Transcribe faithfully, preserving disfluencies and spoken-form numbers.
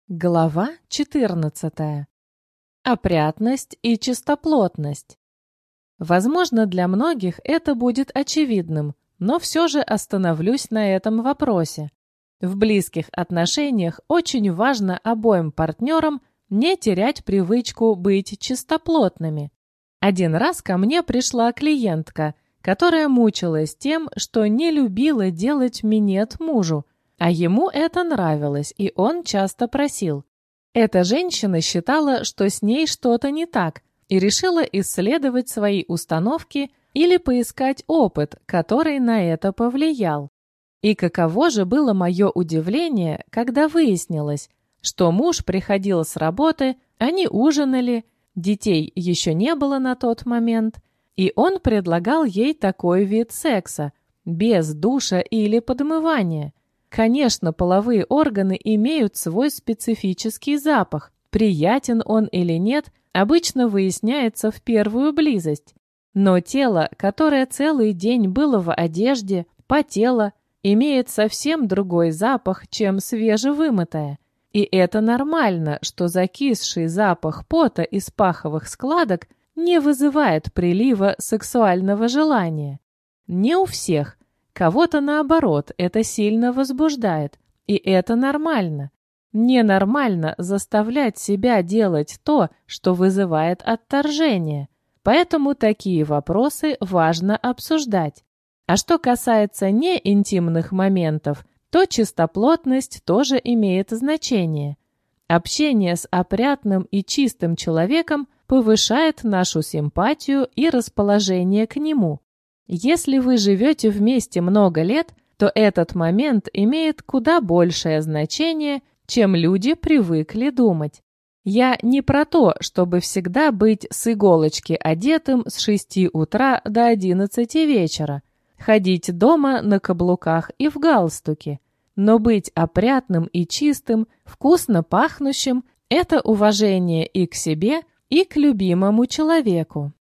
Глава четырнадцатая. Опрятность и чистоплотность. Возможно, для многих это будет очевидным, но все же остановлюсь на этом вопросе. В близких отношениях очень важно обоим партнерам не терять привычку быть чистоплотными. Один раз ко мне пришла клиентка, которая мучилась тем, что не любила делать минет мужу, а ему это нравилось, и он часто просил. Эта женщина считала, что с ней что-то не так, и решила исследовать свои установки или поискать опыт, который на это повлиял. И каково же было мое удивление, когда выяснилось, что муж приходил с работы, они ужинали, детей еще не было на тот момент, и он предлагал ей такой вид секса, без душа или подмывания. Конечно, половые органы имеют свой специфический запах. Приятен он или нет, обычно выясняется в первую близость. Но тело, которое целый день было в одежде, потело, имеет совсем другой запах, чем свежевымытое. И это нормально, что закисший запах пота из паховых складок не вызывает прилива сексуального желания. Не у всех. Кого-то, наоборот, это сильно возбуждает, и это нормально. Ненормально заставлять себя делать то, что вызывает отторжение. Поэтому такие вопросы важно обсуждать. А что касается неинтимных моментов, то чистоплотность тоже имеет значение. Общение с опрятным и чистым человеком повышает нашу симпатию и расположение к нему. Если вы живете вместе много лет, то этот момент имеет куда большее значение, чем люди привыкли думать. Я не про то, чтобы всегда быть с иголочки одетым с шести утра до одиннадцати вечера, ходить дома на каблуках и в галстуке. Но быть опрятным и чистым, вкусно пахнущим – это уважение и к себе, и к любимому человеку.